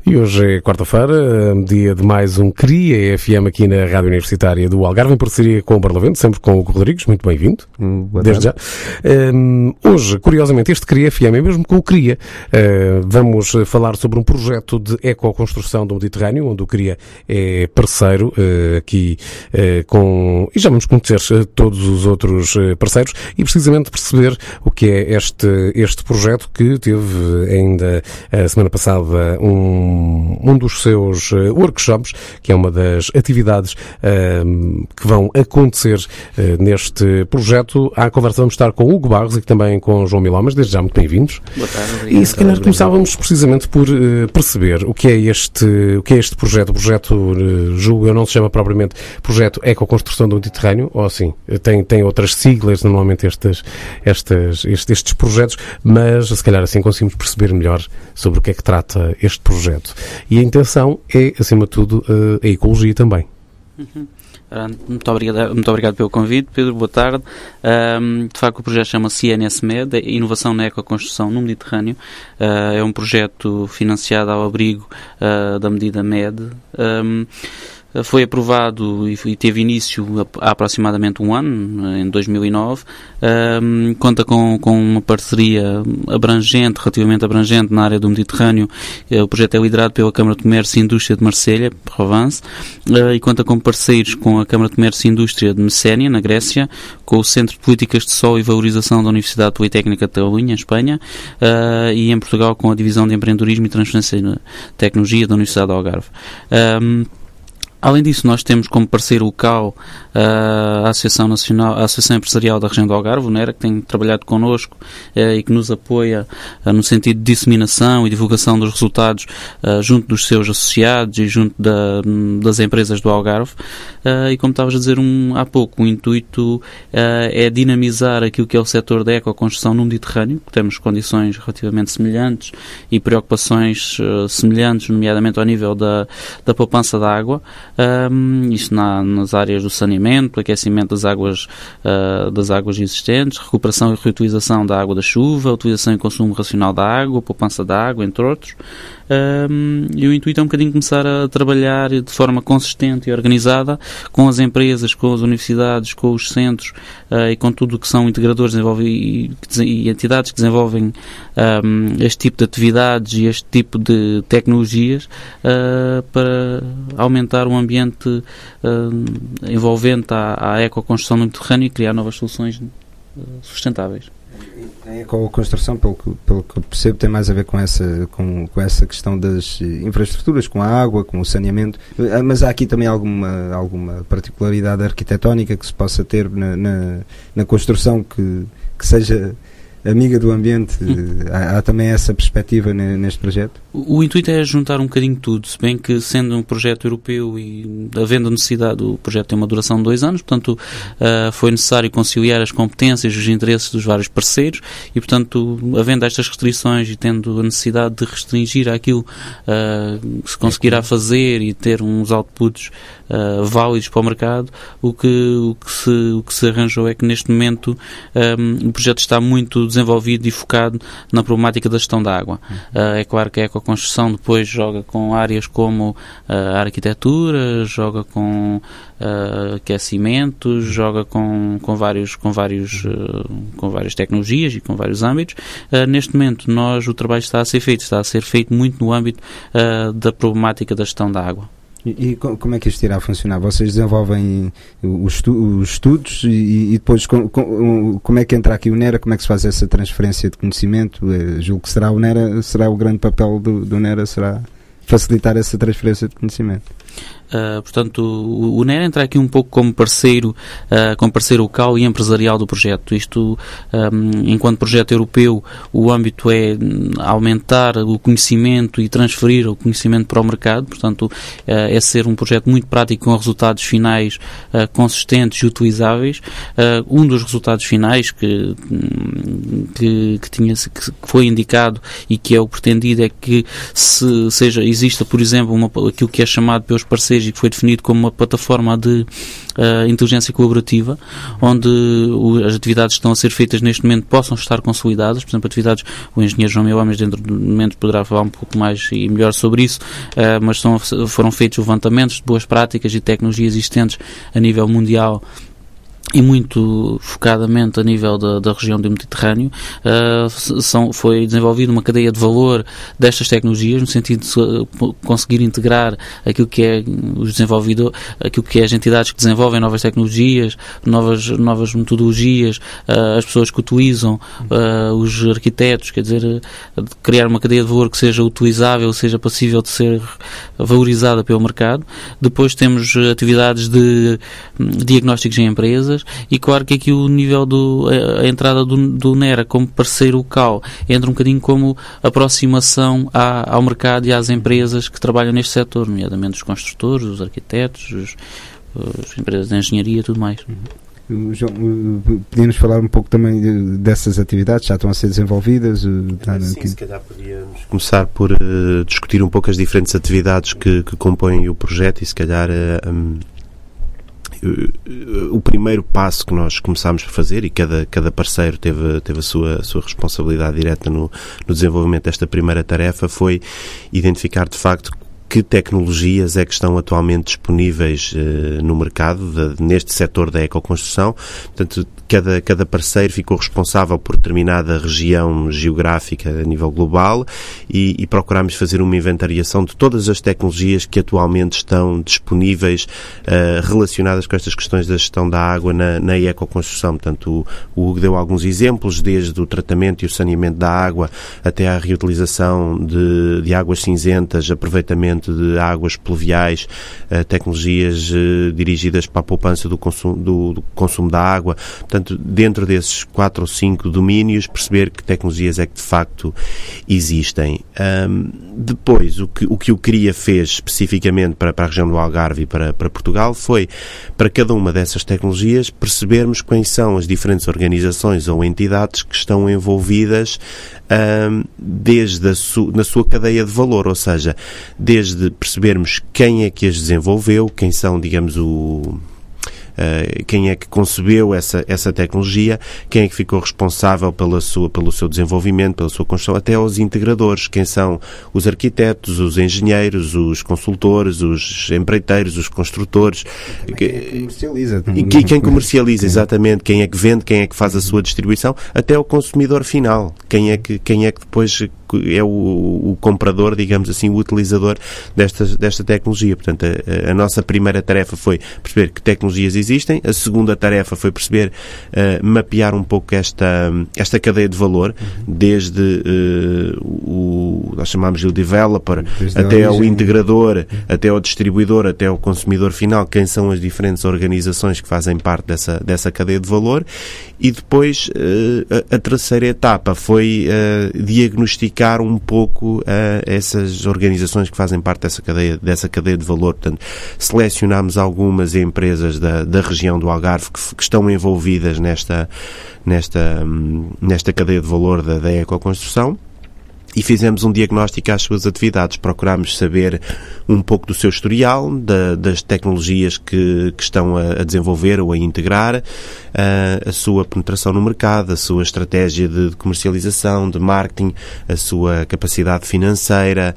E hoje é quarta-feira, dia de mais um CRIA FM aqui na Rádio Universitária do Algarve, em parceria com o Barlavento, sempre com o Hugo Rodrigues. Muito bem-vindo. Desde já. Hoje, curiosamente, este CRIA FM é mesmo com o CRIA. Vamos falar sobre um projeto de ecoconstrução do Mediterrâneo, onde o CRIA é parceiro aqui com... E já vamos conhecer todos os outros parceiros e precisamente perceber o que é este projeto que teve ainda a semana passada um dos seus workshops, que é uma das atividades que vão acontecer neste projeto. À conversa vamos estar com o Hugo Barros e também com o João Milomas. Desde já, muito bem-vindos. Boa tarde, obrigado. E se calhar começávamos precisamente por perceber o que é este projeto. O projeto, julgo eu, não se chama propriamente Projeto Ecoconstrução do Mediterrâneo, ou assim, tem outras siglas normalmente estes projetos, mas se calhar assim conseguimos perceber melhor sobre o que é que trata este projeto. E a intenção é, acima de tudo, a ecologia também. Muito obrigado pelo convite, Pedro. Boa tarde. De facto, o projeto chama-se INSMed, Inovação na Ecoconstrução no Mediterrâneo. É um projeto financiado ao abrigo da medida MED. Foi aprovado e teve início há aproximadamente um ano, em 2009. Conta com uma parceria relativamente abrangente na área do Mediterrâneo. O projeto é liderado pela Câmara de Comércio e Indústria de Marselha, Provence, e conta com parceiros com a Câmara de Comércio e Indústria de Messénia, na Grécia, com o Centro de Políticas de Solo e Valorização da Universidade Politécnica de Catalunha, em Espanha, e em Portugal com a Divisão de Empreendedorismo e Transferência de Tecnologia da Universidade do Algarve. Além disso, nós temos como parceiro local a Associação Empresarial da Região do Algarve, o NERA, que tem trabalhado connosco e que nos apoia no sentido de disseminação e divulgação dos resultados junto dos seus associados e junto das empresas do Algarve. E como estavas a dizer há pouco, o intuito é dinamizar aquilo que é o setor da ecoconstrução no Mediterrâneo, que temos condições relativamente semelhantes e preocupações semelhantes, nomeadamente ao nível da poupança da água. Isto nas áreas do saneamento, aquecimento das águas existentes, recuperação e reutilização da água da chuva, utilização e consumo racional da água, poupança da água, entre outros. E o intuito é um bocadinho começar a trabalhar de forma consistente e organizada com as empresas, com as universidades, com os centros e com tudo o que são integradores e entidades que desenvolvem este tipo de atividades e este tipo de tecnologias para aumentar um ambiente envolvente à ecoconstrução no Mediterrâneo e criar novas soluções sustentáveis. A ecoconstrução, pelo que eu percebo, tem mais a ver com essa questão das infraestruturas, com a água, com o saneamento, mas há aqui também alguma particularidade arquitetónica que se possa ter na construção que seja amiga do ambiente. Há também essa perspectiva neste projeto? O intuito é juntar um bocadinho tudo, se bem que sendo um projeto europeu e havendo a necessidade, o projeto tem uma duração de 2 anos, portanto foi necessário conciliar as competências e os interesses dos vários parceiros e, portanto, havendo estas restrições e tendo a necessidade de restringir aquilo que se conseguirá fazer e ter uns outputs válidos para o mercado, o que se arranjou é que neste momento o projeto está muito desenvolvido e focado na problemática da gestão da água. É claro que a ecoconstrução depois joga com áreas como a arquitetura, joga com aquecimentos, joga com várias tecnologias e com vários âmbitos. Neste momento o trabalho está a ser feito muito no âmbito da problemática da gestão da água. E como é que isto irá funcionar? Vocês desenvolvem os estudos e depois como é que entra aqui o NERA? Como é que se faz essa transferência de conhecimento? Julgo que será o NERA, será o grande papel do NERA, será facilitar essa transferência de conhecimento. Portanto, o NERA entra aqui um pouco como parceiro local e empresarial do projeto. Isto, enquanto projeto europeu, o âmbito é aumentar o conhecimento e transferir o conhecimento para o mercado. Portanto, é ser um projeto muito prático com resultados finais consistentes e utilizáveis. Um dos resultados finais que foi indicado e que é o pretendido é que exista, por exemplo, aquilo que é chamado pelos parceiros e que foi definido como uma plataforma de inteligência colaborativa, onde as atividades que estão a ser feitas neste momento possam estar consolidadas. Por exemplo, atividades, o engenheiro João Meuames dentro do momento poderá falar um pouco mais e melhor sobre isso, mas foram feitos levantamentos de boas práticas e tecnologias existentes a nível mundial e muito focadamente a nível da região do Mediterrâneo. Foi desenvolvida uma cadeia de valor destas tecnologias, no sentido de conseguir integrar aquilo que é os desenvolvedores, aquilo que é as entidades que desenvolvem novas tecnologias, novas metodologias, as pessoas que utilizam, os arquitetos, quer dizer, criar uma cadeia de valor que seja utilizável, seja passível de ser valorizada pelo mercado. Depois temos atividades de diagnósticos em empresas. E claro que aqui o nível a entrada do NERA como parceiro local entra um bocadinho como aproximação ao mercado e às empresas que trabalham neste setor, nomeadamente os construtores, os arquitetos, as empresas de engenharia e tudo mais. João, podíamos falar um pouco também dessas atividades, já estão a ser desenvolvidas? Sim, se calhar podíamos começar por discutir um pouco as diferentes atividades que compõem o projeto e se calhar o primeiro passo que nós começámos a fazer, e cada parceiro teve a sua responsabilidade direta no desenvolvimento desta primeira tarefa, foi identificar de facto que tecnologias é que estão atualmente disponíveis no mercado neste setor da ecoconstrução. Portanto, cada parceiro ficou responsável por determinada região geográfica a nível global e procurámos fazer uma inventariação de todas as tecnologias que atualmente estão disponíveis relacionadas com estas questões da gestão da água na ecoconstrução. Portanto, o Hugo deu alguns exemplos, desde o tratamento e o saneamento da água até à reutilização de águas cinzentas, aproveitamento de águas pluviais, tecnologias dirigidas para a poupança do consumo da água. Portanto, dentro desses 4 ou 5 domínios, perceber que tecnologias é que de facto existem. Depois, o que o CRIA fez especificamente para a região do Algarve e para Portugal foi, para cada uma dessas tecnologias, percebermos quais são as diferentes organizações ou entidades que estão envolvidas desde na sua cadeia de valor, ou seja, desde percebermos quem é que as desenvolveu, quem são, digamos, quem é que concebeu essa tecnologia, quem é que ficou responsável pelo seu desenvolvimento, pela sua construção, até aos integradores, quem são os arquitetos, os engenheiros, os consultores, os empreiteiros, os construtores. Quem comercializa. Quem comercializa, exatamente, quem é que vende, quem é que faz a sua distribuição, até o consumidor final, quem é que depois é o comprador, digamos assim, o utilizador desta tecnologia. Portanto, a nossa primeira tarefa foi perceber que tecnologias existem, a segunda tarefa foi perceber, mapear um pouco esta cadeia de valor, desde nós chamamos-lhe o developer, até ao integrador, até ao distribuidor, até ao consumidor final, quem são as diferentes organizações que fazem parte dessa cadeia de valor. E depois a terceira etapa foi diagnosticar um pouco essas organizações que fazem parte dessa cadeia de valor. Portanto, selecionámos algumas empresas da região do Algarve que estão envolvidas nesta cadeia de valor da ecoconstrução. E fizemos um diagnóstico às suas atividades. Procurámos saber um pouco do seu historial, das tecnologias que estão a desenvolver ou a integrar, a sua penetração no mercado, a sua estratégia de comercialização, de marketing, a sua capacidade financeira,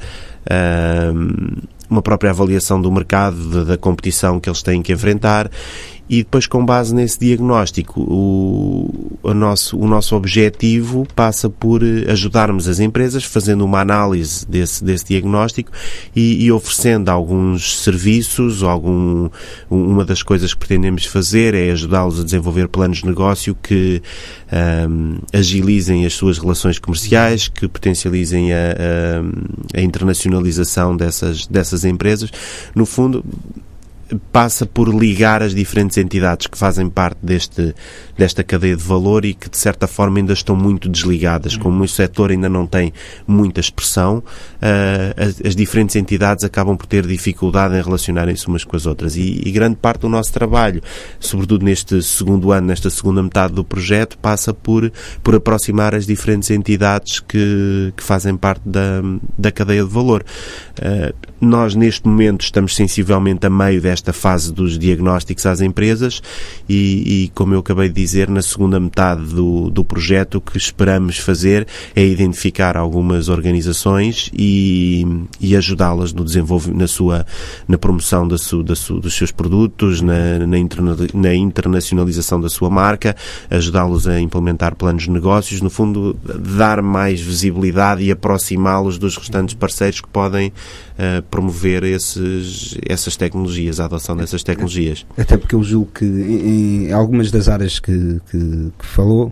uma própria avaliação do mercado, da competição que eles têm que enfrentar. E depois, com base nesse diagnóstico, o nosso objetivo passa por ajudarmos as empresas, fazendo uma análise desse diagnóstico e oferecendo alguns serviços. Uma das coisas que pretendemos fazer é ajudá-los a desenvolver planos de negócio que agilizem as suas relações comerciais, que potencializem a internacionalização dessas empresas. No fundo, passa por ligar as diferentes entidades que fazem parte desta cadeia de valor e que de certa forma ainda estão muito desligadas. Como o setor ainda não tem muita expressão, as diferentes entidades acabam por ter dificuldade em relacionarem-se umas com as outras e grande parte do nosso trabalho, sobretudo neste segundo ano, nesta segunda metade do projeto, passa por aproximar as diferentes entidades que fazem parte da cadeia de valor. Nós neste momento estamos sensivelmente a meio desta fase dos diagnósticos às empresas e como eu acabei de dizer, na segunda metade do projeto o que esperamos fazer é identificar algumas organizações e ajudá-las no desenvolvimento, na promoção dos seus produtos, na internacionalização da sua marca, ajudá-los a implementar planos de negócios, no fundo dar mais visibilidade e aproximá-los dos restantes parceiros que podem promover essas tecnologias, a adoção dessas tecnologias. Até porque eu julgo que em algumas das áreas que falou,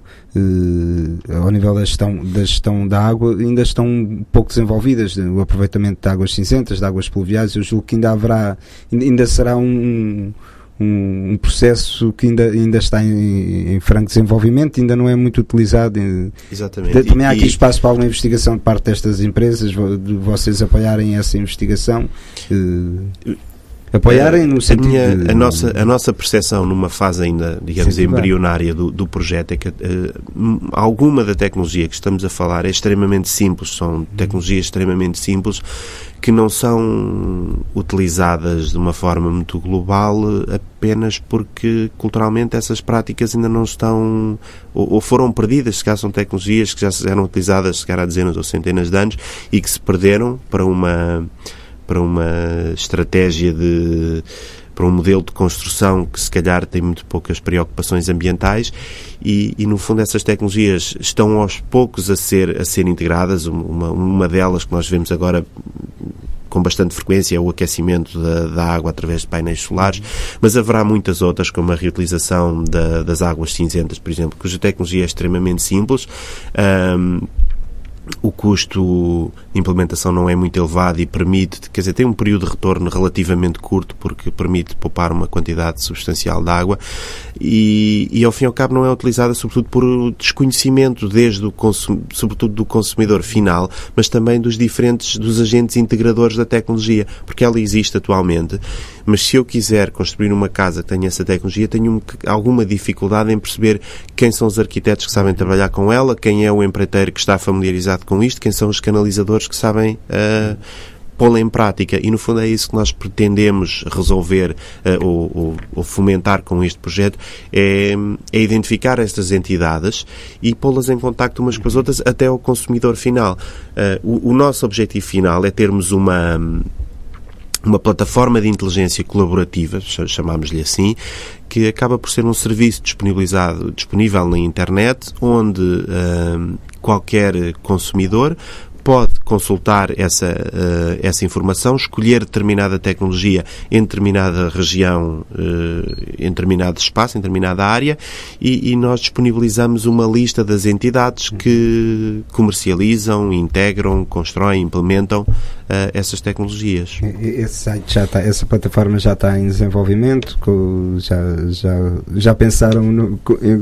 ao nível da gestão da água, ainda estão pouco desenvolvidas. O aproveitamento de águas cinzentas, de águas pluviais, eu julgo que ainda será um processo que ainda está em franco desenvolvimento, ainda não é muito utilizado. Exatamente. Também há aqui espaço para alguma investigação de parte destas empresas, de vocês apoiarem essa investigação, apoiarem no sentido a nossa percepção numa fase ainda, digamos, embrionária do projeto é que alguma da tecnologia que estamos a falar é extremamente simples, são tecnologias extremamente simples que não são utilizadas de uma forma muito global apenas porque culturalmente essas práticas ainda não estão ou foram perdidas, se calhar são tecnologias que já eram utilizadas se calhar há dezenas ou centenas de anos e que se perderam para uma estratégia para um modelo de construção que se calhar tem muito poucas preocupações ambientais e no fundo essas tecnologias estão aos poucos a ser integradas. Uma delas que nós vemos agora com bastante frequência é o aquecimento da água através de painéis solares, mas haverá muitas outras, como a reutilização das águas cinzentas, por exemplo, cuja tecnologia é extremamente simples. O custo de implementação não é muito elevado e permite, quer dizer, tem um período de retorno relativamente curto porque permite poupar uma quantidade substancial de água e ao fim e ao cabo não é utilizada sobretudo por desconhecimento sobretudo do consumidor final, mas também dos agentes integradores da tecnologia, porque ela existe atualmente, mas se eu quiser construir uma casa que tenha essa tecnologia, tenho alguma dificuldade em perceber quem são os arquitetos que sabem trabalhar com ela, quem é o empreiteiro que está familiarizado com isto, quem são os canalizadores que sabem pô-la em prática e no fundo é isso que nós pretendemos resolver ou fomentar com este projeto, é identificar estas entidades e pô-las em contacto umas com as outras até ao consumidor final. O nosso objetivo final é termos uma plataforma de inteligência colaborativa, chamámos-lhe assim, que acaba por ser um serviço disponível na internet, onde qualquer consumidor pode consultar essa informação, escolher determinada tecnologia em determinada região, em determinado espaço, em determinada área, e nós disponibilizamos uma lista das entidades que comercializam, integram, constroem, implementam essas tecnologias. Esse site essa plataforma já está em desenvolvimento? Já pensaram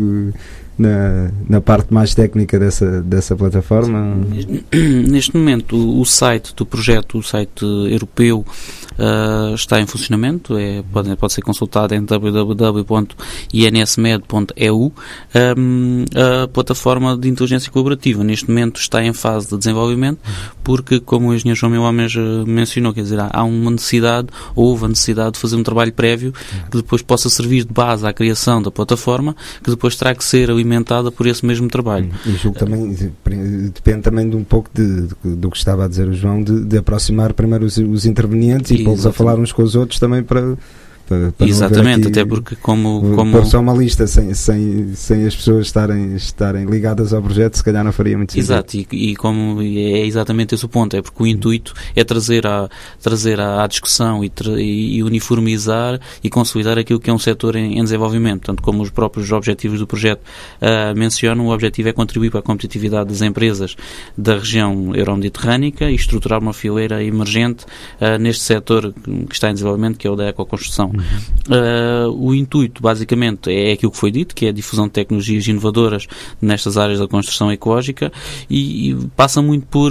na parte mais técnica dessa plataforma? Neste momento o site do projeto, o site europeu, está em funcionamento, pode ser consultado em www.insmed.eu. A plataforma de inteligência colaborativa neste momento está em fase de desenvolvimento porque, como o engenheiro João Milhomes mencionou, quer dizer, houve a necessidade de fazer um trabalho prévio que depois possa servir de base à criação da plataforma, que depois terá que ser alimentada por esse mesmo trabalho. E julgo também, depende também de um pouco do que estava a dizer o João, de aproximar primeiro os intervenientes e pô-los a falar uns com os outros também para exatamente, até porque pôr só uma lista sem as pessoas estarem ligadas ao projeto, se calhar não faria muito sentido. Exato, e como é exatamente esse o ponto, é porque o intuito é trazer à discussão e uniformizar e consolidar aquilo que é um setor em desenvolvimento. Portanto, como os próprios objetivos do projeto mencionam, o objetivo é contribuir para a competitividade das empresas da região euromediterrânica e estruturar uma fileira emergente neste setor que está em desenvolvimento, que é o da ecoconstrução. O intuito, basicamente, é aquilo que foi dito, que é a difusão de tecnologias inovadoras nestas áreas da construção ecológica e passa muito por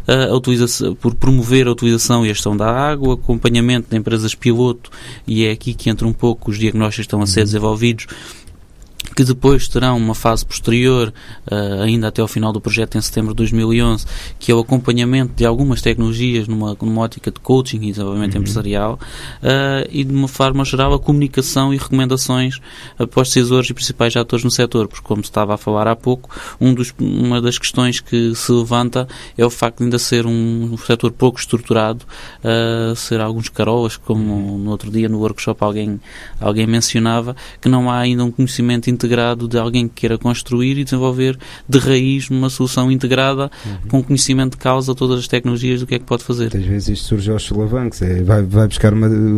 promover a utilização e a gestão da água, acompanhamento de empresas piloto, e é aqui que entra um pouco os diagnósticos que estão a ser desenvolvidos, que depois terão uma fase posterior, ainda até ao final do projeto, em setembro de 2011, que é o acompanhamento de algumas tecnologias numa ótica de coaching e desenvolvimento empresarial, e de uma forma geral a comunicação e recomendações para os decisores e principais atores no setor, porque, como estava a falar há pouco, uma das questões que se levanta é o facto de ainda ser um setor pouco estruturado, ser alguns carolas, como no outro dia no workshop alguém mencionava, que não há ainda um conhecimento integrado de alguém que queira construir e desenvolver de raiz uma solução integrada com conhecimento de causa todas as tecnologias do que é que pode fazer. Às vezes isto surge aos solavancos, vai buscar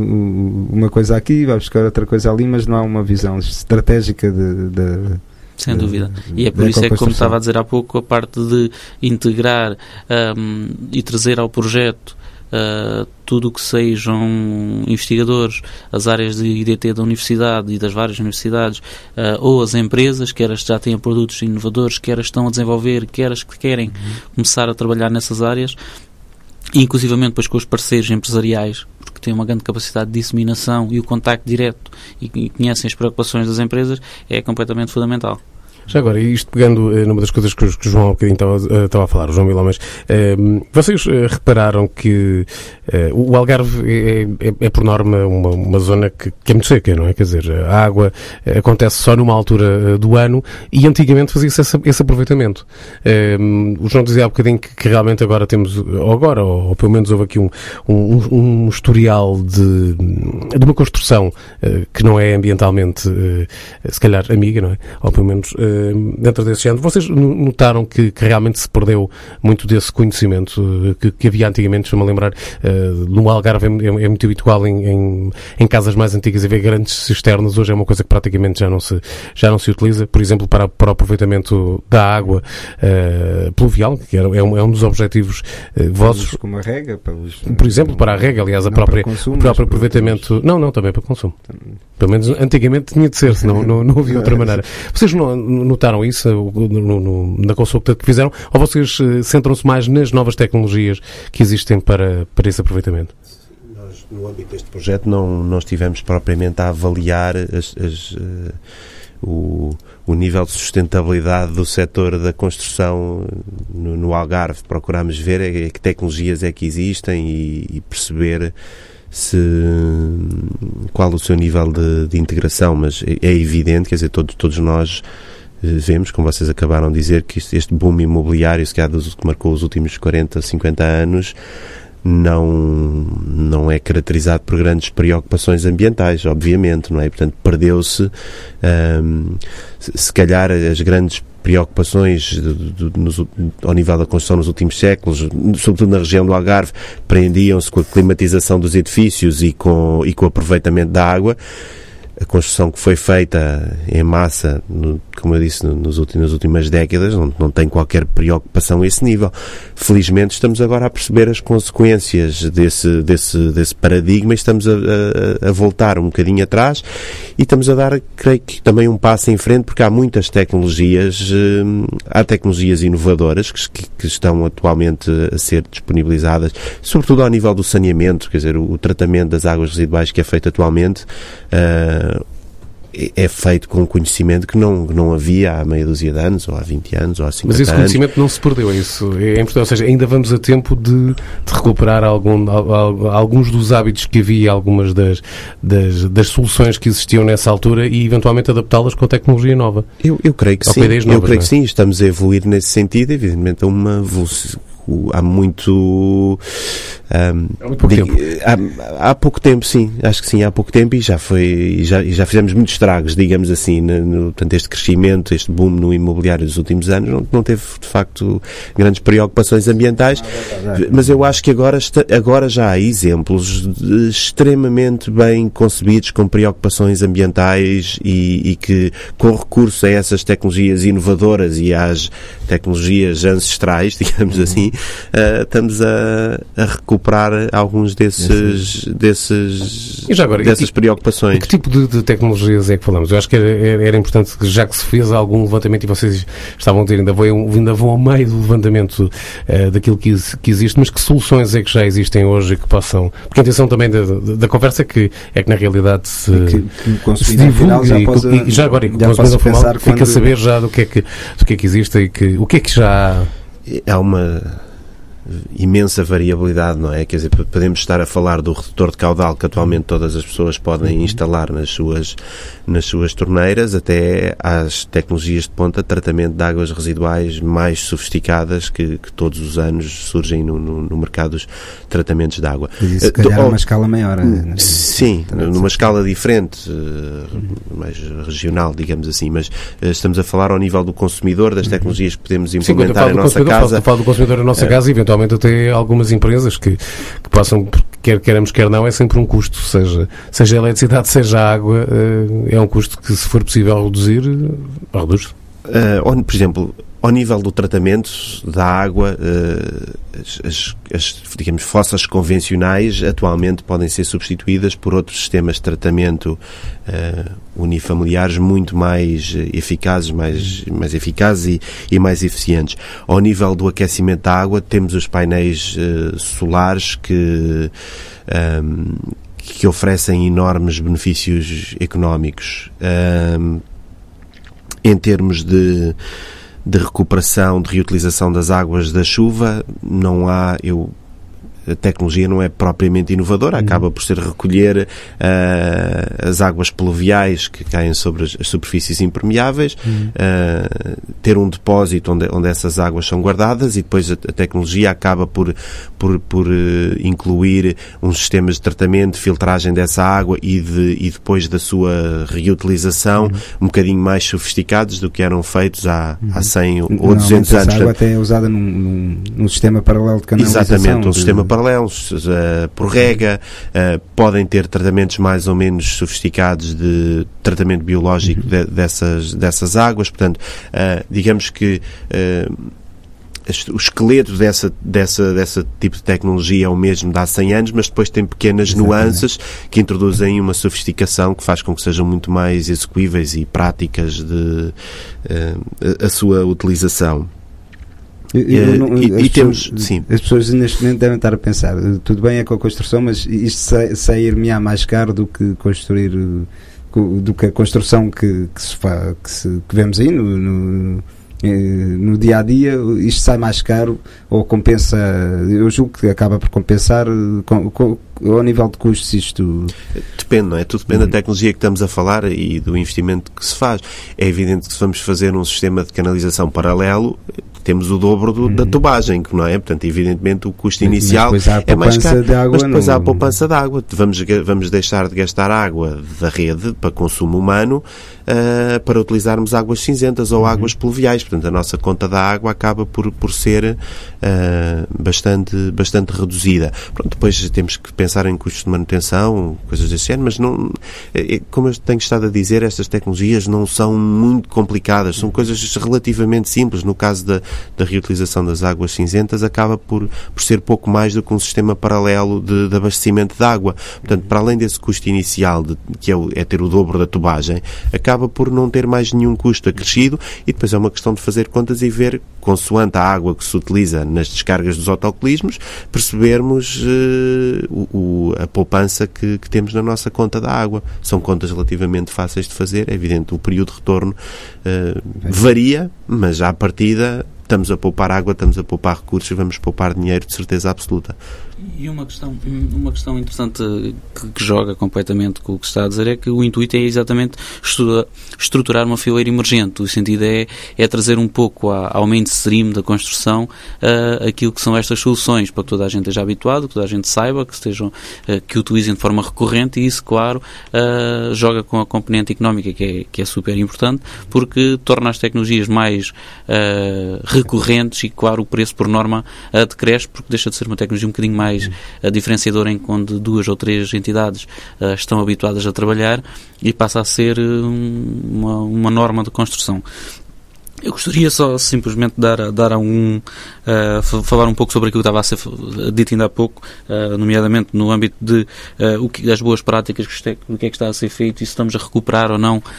uma coisa aqui, vai buscar outra coisa ali, mas não há uma visão estratégica sem dúvida. E é por isso é que, como estava a dizer há pouco, a parte de integrar e trazer ao projeto tudo o que sejam investigadores, as áreas de IDT da universidade e das várias universidades, ou as empresas, quer as que já têm produtos inovadores, quer as que estão a desenvolver, quer as que querem começar a trabalhar nessas áreas, e inclusivamente depois com os parceiros empresariais, porque têm uma grande capacidade de disseminação e o contacto direto e conhecem as preocupações das empresas, é completamente fundamental. Já agora, isto pegando numa das coisas que o João há um bocadinho estava a falar, o João Milão, vocês repararam que o Algarve é por norma uma zona que é muito seca, não é? Quer dizer, a água acontece só numa altura do ano e antigamente fazia-se esse aproveitamento. O João dizia há um bocadinho que realmente agora temos, ou pelo menos houve aqui um historial de uma construção que não é ambientalmente, se calhar, amiga, não é? Ou pelo menos dentro desse género. Vocês notaram que realmente se perdeu muito desse conhecimento que havia antigamente? Estou-me a lembrar, no Algarve é muito habitual em casas mais antigas haver grandes cisternas. Hoje é uma coisa que praticamente já não se utiliza, por exemplo, para o aproveitamento da água pluvial, que é um dos objetivos vossos. Como a rega, por exemplo, para a rega, aliás, o próprio aproveitamento. Não, também para consumo. Pelo menos antigamente tinha de ser, senão não havia outra maneira. Vocês notaram isso na consulta que fizeram, ou vocês centram-se mais nas novas tecnologias que existem para esse aproveitamento? Nós, no âmbito deste projeto, não estivemos propriamente a avaliar o nível de sustentabilidade do setor da construção no Algarve. Procurámos ver que tecnologias é que existem e perceber qual o seu nível de integração, mas é evidente, quer dizer, todos nós vemos, como vocês acabaram de dizer, que este boom imobiliário, que marcou os últimos 40, 50 anos, não é caracterizado por grandes preocupações ambientais, obviamente, não é? Portanto, perdeu-se, se calhar, as grandes preocupações ao nível da construção nos últimos séculos, sobretudo na região do Algarve, prendiam-se com a climatização dos edifícios e com o aproveitamento da água. A construção que foi feita em massa, como eu disse, nas últimas décadas, não tem qualquer preocupação a esse nível. Felizmente estamos agora a perceber as consequências desse paradigma e estamos a voltar um bocadinho atrás e estamos a dar, creio que, também um passo em frente, porque há muitas tecnologias, há tecnologias inovadoras que estão atualmente a ser disponibilizadas, sobretudo ao nível do saneamento, quer dizer, o tratamento das águas residuais que é feito atualmente, é feito com conhecimento que não havia há meia dúzia de anos, ou há 20 anos, ou há 50 anos. Mas esse conhecimento não se perdeu, é isso? É importante, ou seja, ainda vamos a tempo de recuperar alguns dos hábitos que havia, algumas das soluções que existiam nessa altura e eventualmente adaptá-las com a tecnologia nova. Eu creio que sim. Eu creio que sim. Estamos a evoluir nesse sentido, evidentemente, há muito pouco tempo. Há pouco tempo, sim, acho que sim, há pouco tempo, e já fizemos muitos estragos, digamos assim, portanto, este crescimento, este boom no imobiliário dos últimos anos não teve, de facto, grandes preocupações ambientais, mas eu acho que agora já há exemplos extremamente bem concebidos, com preocupações ambientais e que, com recurso a essas tecnologias inovadoras e às tecnologias ancestrais, digamos assim, estamos a recuperar alguns dessas preocupações. E que tipo de tecnologias é que falamos? Eu acho que era importante, já que se fez algum levantamento e vocês estavam a dizer, ainda vão ao meio do levantamento daquilo que existe, mas que soluções é que já existem hoje e que possam... Porque a intenção também da conversa é que na realidade se divulgue e já agora, o consumidor formal fica a saber já do que é que existe e o que é que já... Há uma imensa variabilidade, não é? Quer dizer, podemos estar a falar do redutor de caudal que atualmente todas as pessoas podem instalar nas suas torneiras, até às tecnologias de ponta de tratamento de águas residuais mais sofisticadas que todos os anos surgem no mercado dos tratamentos de água. Mas isso, se calhar, numa escala maior. Sim, numa escala diferente, mais regional, digamos assim, mas estamos a falar ao nível do consumidor, das tecnologias que podemos implementar em nossa casa. Falo do consumidor na nossa casa e eventualmente até algumas empresas que possam, quer queiramos, quer não, é sempre um custo, seja a eletricidade, seja a água, é um custo que, se for possível reduzir, reduz. Por exemplo, ao nível do tratamento da água, digamos, fossas convencionais atualmente podem ser substituídas por outros sistemas de tratamento unifamiliares muito mais eficazes, mais eficazes e mais eficientes. Ao nível do aquecimento da água, temos os painéis solares que oferecem enormes benefícios económicos. Em termos de recuperação, de reutilização das águas da chuva, a tecnologia não é propriamente inovadora, acaba por ser recolher as águas pluviais que caem sobre as superfícies impermeáveis, ter um depósito onde essas águas são guardadas, e depois a tecnologia acaba por incluir uns sistemas de tratamento, de filtragem dessa água e depois da sua reutilização um bocadinho mais sofisticados do que eram feitos há 100 ou 200 anos. A água até é usada num sistema paralelo de canalização. Exatamente, um sistema paralelos, por rega, podem ter tratamentos mais ou menos sofisticados de tratamento biológico dessas águas, portanto, digamos que o esqueleto dessa tipo de tecnologia é o mesmo de há 100 anos, mas depois tem pequenas nuances que introduzem uma sofisticação que faz com que sejam muito mais execuíveis e práticas a sua utilização. Sim. As pessoas neste momento devem estar a pensar, tudo bem, é com a construção, mas isto sair-me-á mais caro do que construir, do que a construção que vemos aí no dia a dia. Isto sai mais caro ou compensa? Eu julgo que acaba por compensar ao nível de custos. Isto depende, não é? Tudo depende da tecnologia que estamos a falar e do investimento que se faz. É evidente que se vamos fazer um sistema de canalização paralelo, temos o dobro da tubagem, não é? Portanto, evidentemente o custo inicial é mais caro, mas depois há a poupança de água. Vamos deixar de gastar água da rede para consumo humano para utilizarmos águas cinzentas ou águas pluviais. Portanto, a nossa conta da água acaba por ser bastante reduzida. Pronto, depois temos que pensar em custos de manutenção, coisas desse género, mas não, como eu tenho estado a dizer, estas tecnologias não são muito complicadas, são coisas relativamente simples. No caso da reutilização das águas cinzentas, acaba por ser pouco mais do que um sistema paralelo de abastecimento de água. Portanto, para além desse custo inicial, que é ter o dobro da tubagem, acaba por não ter mais nenhum custo acrescido, e depois é uma questão de fazer contas e ver, consoante a água que se utiliza nas descargas dos autocolismos, percebermos a poupança que temos na nossa conta da água. São contas relativamente fáceis de fazer. É evidente, o período de retorno varia, já à partida estamos a poupar água, estamos a poupar recursos, vamos poupar dinheiro de certeza absoluta. E uma questão interessante que joga completamente com o que está a dizer é que o intuito é exatamente estruturar uma fileira emergente. O sentido é trazer um pouco ao mainstream da construção aquilo que são estas soluções, para que toda a gente esteja habituado, que toda a gente saiba, que utilizem de forma recorrente, e isso, claro, joga com a componente económica que é super importante, porque torna as tecnologias mais recorrentes e, claro, o preço por norma decresce, porque deixa de ser uma tecnologia um bocadinho mais diferenciadora, em onde 2 ou 3 entidades estão habituadas a trabalhar, e passa a ser uma norma de construção. Eu gostaria só simplesmente falar um pouco sobre aquilo que estava a ser dito ainda há pouco, nomeadamente no âmbito de das boas práticas, do que é que está a ser feito e se estamos a recuperar ou não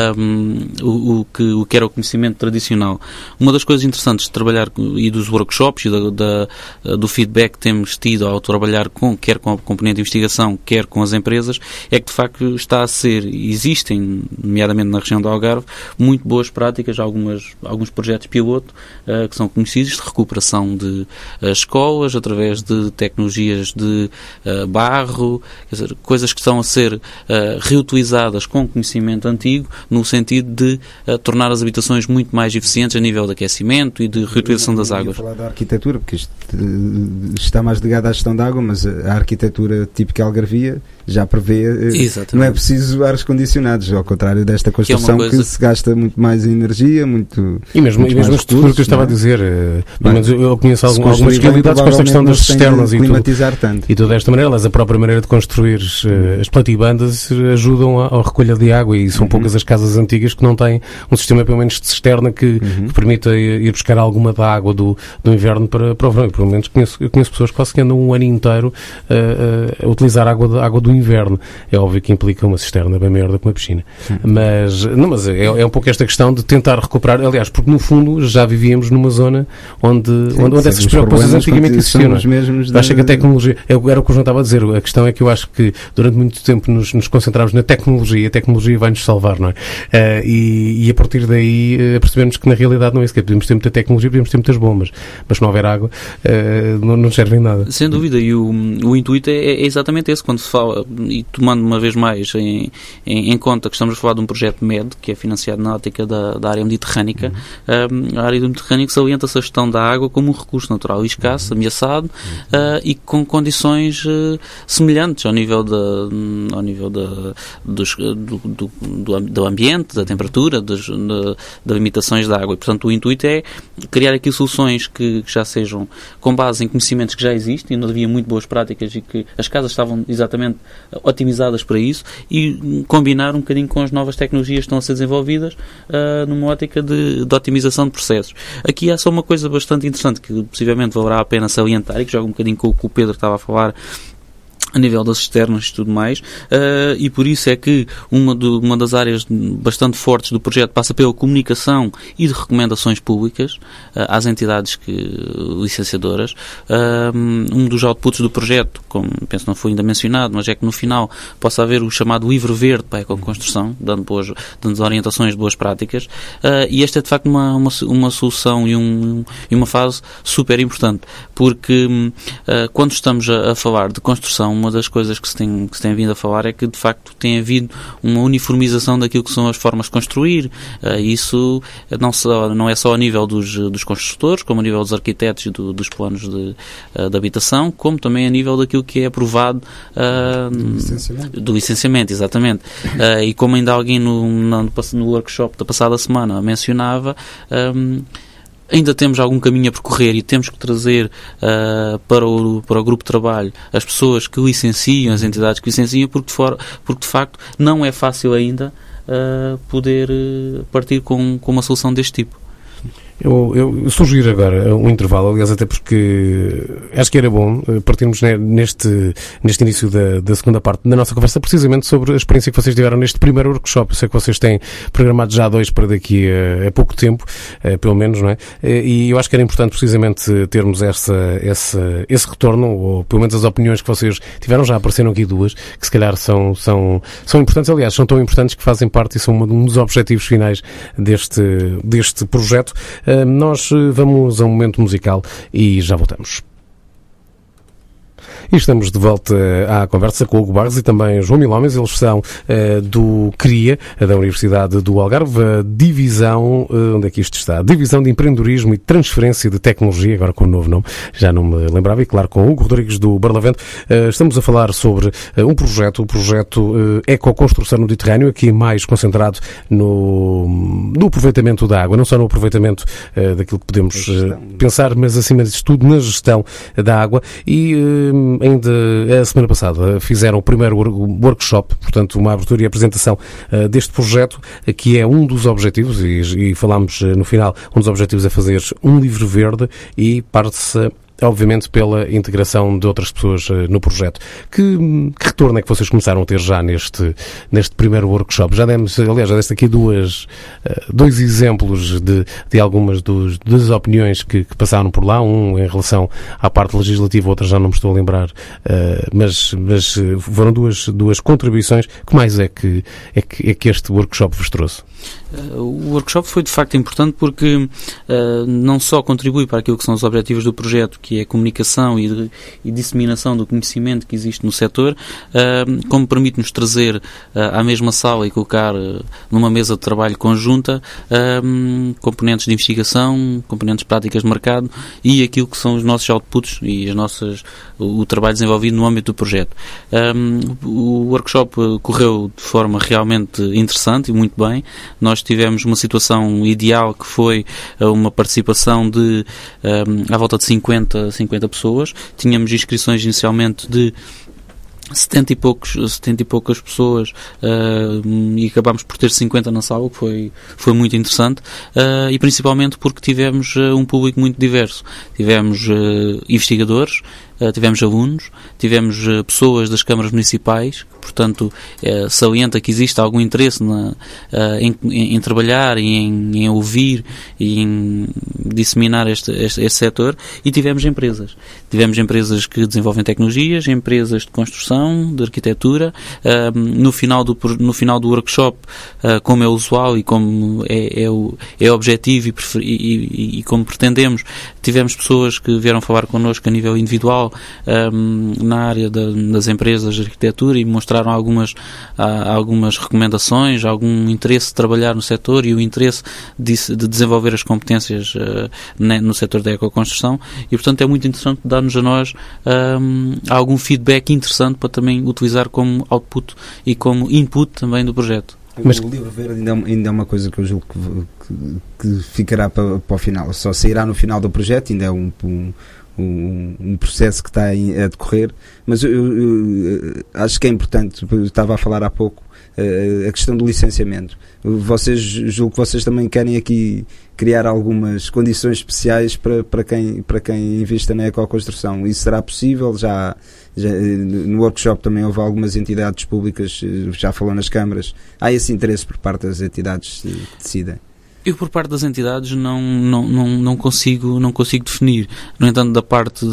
o que era o conhecimento tradicional. Uma das coisas interessantes de trabalhar e dos workshops e do feedback que temos tido ao trabalhar quer com a componente de investigação, quer com as empresas, é que de facto existem, nomeadamente na região do Algarve, muito boas práticas, alguns projetos piloto que são conhecidos de recuperação de escolas através de tecnologias de barro, quer dizer, coisas que estão a ser reutilizadas com conhecimento antigo no sentido de tornar as habitações muito mais eficientes a nível de aquecimento e de reutilização das águas. Falar da arquitetura, porque isto está mais ligado à gestão da água, mas a arquitetura típica algarvia já prevê, não é preciso ares condicionados, ao contrário desta construção que se gasta muito mais energia, E mesmo a estrutura que eu estava a dizer, pelo menos eu conheço algumas realidades com esta questão das cisternas e tudo desta maneira, mas a própria maneira de construir as platibandas ajudam à recolha de água e são poucas as casas antigas que não têm um sistema pelo menos de cisterna que permita ir buscar alguma da água do inverno para o verão. Pelo menos eu conheço pessoas que quase que andam um ano inteiro a utilizar água do inverno. É óbvio que implica uma cisterna bem maior do que uma piscina. Mas é um pouco esta questão de tentar recuperar, aliás, porque no fundo já vivíamos numa zona onde essas preocupações antigamente existiam. Acho que a tecnologia, era o que o João estava a dizer, a questão é que eu acho que durante muito tempo nos concentramos na tecnologia, a tecnologia vai-nos salvar, não é? E a partir daí percebemos que na realidade não é isso, que podemos ter muita tecnologia, podemos ter muitas bombas, mas se não houver água não serve em nada. Sem dúvida, e o intuito é exatamente esse, quando se fala, e tomando uma vez mais em conta que estamos a falar de um projeto MED, que é financiado na ótica da área mediterrânica, a área do Mediterrâneo que salienta-se a gestão da água como um recurso natural e escasso, ameaçado, e com condições semelhantes ao nível do ambiente, da temperatura, das limitações da água. E, portanto, o intuito é criar aqui soluções que já sejam com base em conhecimentos que já existem, onde havia muito boas práticas e que as casas estavam exatamente otimizadas para isso, e combinar um bocadinho com as novas tecnologias que estão a ser desenvolvidas numa ótica de otimização de processos. Aqui há só uma coisa bastante interessante que possivelmente valerá a pena salientar e que joga um bocadinho com o que o Pedro estava a falar a nível das cisternas e tudo mais, e por isso é que uma das áreas bastante fortes do projeto passa pela comunicação e de recomendações públicas às entidades licenciadoras. Um dos outputs do projeto, como penso não foi ainda mencionado, mas é que no final possa haver o chamado livro verde para a ecoconstrução, dando orientações de boas práticas, e esta é de facto uma solução e uma fase super importante, porque quando estamos a falar de construção, uma das coisas que se tem vindo a falar é que, de facto, tem havido uma uniformização daquilo que são as formas de construir. Isso não é só ao nível dos construtores, como a nível dos arquitetos e dos planos de habitação, como também a nível daquilo que é aprovado do licenciamento, exatamente. E como ainda alguém no workshop da passada semana mencionava, ainda temos algum caminho a percorrer e temos que trazer para o grupo de trabalho as pessoas que licenciam, as entidades que licenciam, porque de facto não é fácil ainda poder partir com uma solução deste tipo. Eu sugiro agora um intervalo, aliás, até porque acho que era bom partirmos neste início da segunda parte da nossa conversa, precisamente sobre a experiência que vocês tiveram neste primeiro workshop. Eu sei que vocês têm programado já 2 para daqui a pouco tempo, pelo menos, não é? E eu acho que era importante precisamente termos esse retorno, ou pelo menos as opiniões que vocês tiveram. Já apareceram aqui 2, que se calhar são importantes, aliás, são tão importantes que fazem parte e são um dos objetivos finais deste projeto. Nós vamos a um momento musical e já voltamos. E estamos de volta à conversa com o Hugo Barros e também João Milhomens. Eles são do CRIA, da Universidade do Algarve, a divisão, onde é que isto está? Divisão de Empreendedorismo e Transferência de Tecnologia, agora com um novo nome, já não me lembrava, e claro, com Hugo Rodrigues do Barlavento. Estamos a falar sobre o projeto Ecoconstrução no Mediterrâneo, aqui mais concentrado no aproveitamento da água, não só no aproveitamento daquilo que podemos pensar, mas acima disso tudo na gestão da água. E ainda a semana passada fizeram o primeiro workshop, portanto uma abertura e apresentação deste projeto, que é um dos objetivos, e falámos no final, um dos objetivos é fazer um livro verde e parte-se obviamente pela integração de outras pessoas no projeto. Que retorno é que vocês começaram a ter já neste primeiro workshop? Já deste aqui dois exemplos de algumas das opiniões que passaram por lá, um em relação à parte legislativa, outra já não me estou a lembrar, mas foram duas contribuições. Que mais é que este workshop vos trouxe? O workshop foi de facto importante porque não só contribui para aquilo que são os objetivos do projeto, que é a comunicação e disseminação do conhecimento que existe no setor, como permite-nos trazer à mesma sala e colocar numa mesa de trabalho conjunta componentes de investigação, componentes de práticas de mercado e aquilo que são os nossos outputs e o trabalho desenvolvido no âmbito do projeto. O workshop correu de forma realmente interessante e muito bem. Nós tivemos uma situação ideal que foi uma participação de à volta de 50 pessoas. Tínhamos inscrições inicialmente de 70 e poucas pessoas e acabámos por ter 50 na sala, que foi muito interessante, e principalmente porque tivemos um público muito diverso. Tivemos investigadores, tivemos alunos, tivemos pessoas das câmaras municipais, portanto salienta que existe algum interesse em trabalhar e em ouvir e em disseminar este setor, e tivemos empresas. Tivemos empresas que desenvolvem tecnologias, empresas de construção, de arquitetura. No final do workshop, como é usual e como é objetivo e como pretendemos, tivemos pessoas que vieram falar connosco a nível individual na área das empresas de arquitetura e mostraram algumas recomendações, algum interesse de trabalhar no setor e o interesse de desenvolver as competências no setor da ecoconstrução, e portanto é muito interessante dar-nos a nós algum feedback interessante para também utilizar como output e como input também do projeto. Mas o livro verde ainda é uma coisa que eu julgo que ficará para o final, só sairá no final do projeto, ainda é um processo que está a decorrer, mas eu acho que é importante. Eu estava a falar há pouco a questão do licenciamento. Julgo que vocês também querem aqui criar algumas condições especiais para quem invista na ecoconstrução. Isso será possível? Já no workshop também houve algumas entidades públicas, já falou nas câmaras. Há esse interesse por parte das entidades que decidem? Eu, por parte das entidades, não consigo definir. No entanto, da parte